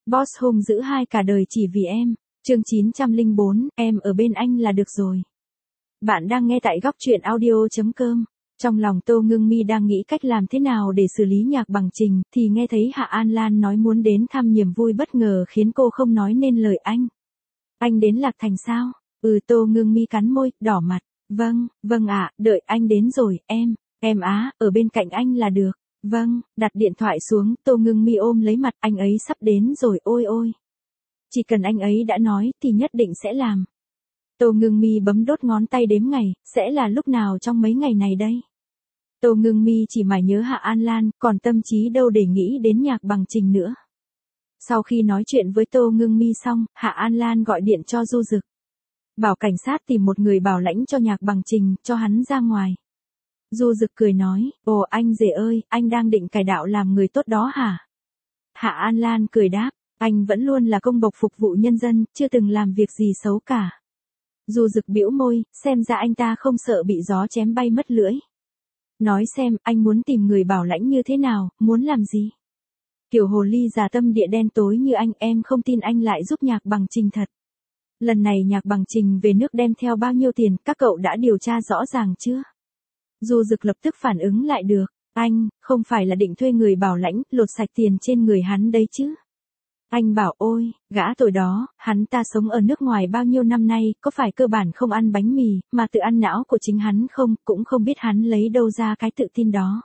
Boss hung dữ hai cả đời chỉ vì em. Chương 904, em ở bên anh là được rồi. Bạn đang nghe tại góc truyện audio.com. Trong lòng Tô Ngưng Mi đang nghĩ cách làm thế nào để xử lý Nhạc Bằng Trình, thì nghe thấy Hạ An Lan nói muốn đến thăm niềm vui bất ngờ khiến cô không nói nên lời anh. Anh đến Lạc Thành sao? Tô Ngưng Mi cắn môi, đỏ mặt. Vâng ạ, đợi anh đến rồi, em ở bên cạnh anh là được. Vâng, đặt điện thoại xuống, Tô Ngưng Mi ôm lấy mặt, anh ấy sắp đến rồi, ôi. Chỉ cần anh ấy đã nói thì nhất định sẽ làm. Tô Ngưng Mi bấm đốt ngón tay đếm ngày, sẽ là lúc nào trong mấy ngày này đây? Tô Ngưng Mi chỉ mải nhớ Hạ An Lan, còn tâm trí đâu để nghĩ đến Nhạc Bằng Trình nữa. Sau khi nói chuyện với Tô Ngưng Mi xong, Hạ An Lan gọi điện cho Du Dực. Bảo cảnh sát tìm một người bảo lãnh cho Nhạc Bằng Trình, cho hắn ra ngoài. Du Dực cười nói, ồ anh rể ơi, anh đang định cải đạo làm người tốt đó hả? Hạ An Lan cười đáp, anh vẫn luôn là công bộc phục vụ nhân dân, chưa từng làm việc gì xấu cả. Du Dực bĩu môi, xem ra anh ta không sợ bị gió chém bay mất lưỡi. Nói xem, anh muốn tìm người bảo lãnh như thế nào, muốn làm gì? Kiểu hồ ly già tâm địa đen tối như anh, em không tin anh lại giúp Nhạc Bằng Trình thật. Lần này Nhạc Bằng Trình về nước đem theo bao nhiêu tiền, các cậu đã điều tra rõ ràng chưa? Du Dực lập tức phản ứng lại được, anh, không phải là định thuê người bảo lãnh, lột sạch tiền trên người hắn đấy chứ? Anh bảo ôi, gã tội đó, hắn ta sống ở nước ngoài bao nhiêu năm nay, có phải cơ bản không ăn bánh mì, mà tự ăn não của chính hắn không, cũng không biết hắn lấy đâu ra cái tự tin đó.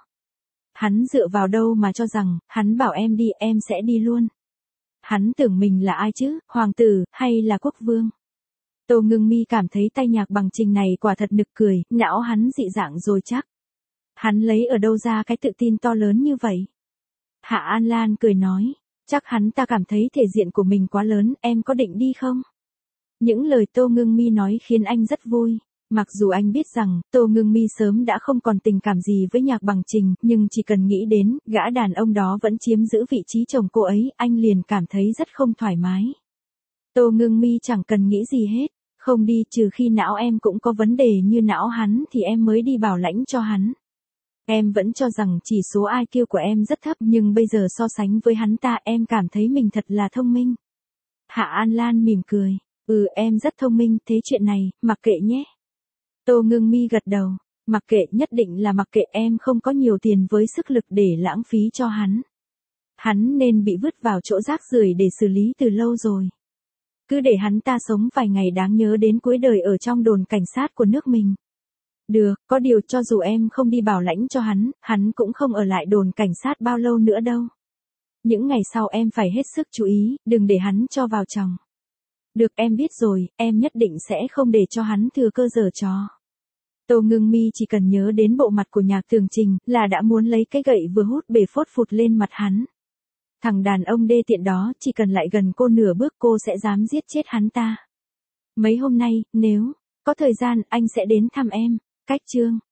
Hắn dựa vào đâu mà cho rằng, hắn bảo em đi, em sẽ đi luôn. Hắn tưởng mình là ai chứ, hoàng tử, hay là quốc vương? Tô Ngưng Mi cảm thấy tay Nhạc Bằng Trình này quả thật nực cười, não hắn dị dạng rồi chắc. Hắn lấy ở đâu ra cái tự tin to lớn như vậy? Hạ An Lan cười nói, chắc hắn ta cảm thấy thể diện của mình quá lớn, em có định đi không? Những lời Tô Ngưng Mi nói khiến anh rất vui. Mặc dù anh biết rằng, Tô Ngưng Mi sớm đã không còn tình cảm gì với Nhạc Bằng Trình, nhưng chỉ cần nghĩ đến, gã đàn ông đó vẫn chiếm giữ vị trí chồng cô ấy, anh liền cảm thấy rất không thoải mái. Tô Ngưng Mi chẳng cần nghĩ gì hết, không đi trừ khi não em cũng có vấn đề như não hắn thì em mới đi bảo lãnh cho hắn. Em vẫn cho rằng chỉ số IQ của em rất thấp nhưng bây giờ so sánh với hắn ta em cảm thấy mình thật là thông minh. Hạ An Lan mỉm cười, em rất thông minh, thế chuyện này, mặc kệ nhé. Tô Ngưng Mi gật đầu, mặc kệ, nhất định là mặc kệ, em không có nhiều tiền với sức lực để lãng phí cho hắn. Hắn nên bị vứt vào chỗ rác rưởi để xử lý từ lâu rồi. Cứ để hắn ta sống vài ngày đáng nhớ đến cuối đời ở trong đồn cảnh sát của nước mình. Được, có điều cho dù em không đi bảo lãnh cho hắn cũng không ở lại đồn cảnh sát bao lâu nữa đâu. Những ngày sau em phải hết sức chú ý, đừng để hắn cho vào chồng. Được, em biết rồi, em nhất định sẽ không để cho hắn thừa cơ giở trò. Tô Ngưng Mi chỉ cần nhớ đến bộ mặt của Nhạc Tường Trình là đã muốn lấy cái gậy vừa hút bể phốt phụt lên mặt hắn. Thằng đàn ông đê tiện đó, chỉ cần lại gần cô nửa bước cô sẽ dám giết chết hắn ta. Mấy hôm nay, nếu có thời gian anh sẽ đến thăm em. Cách chương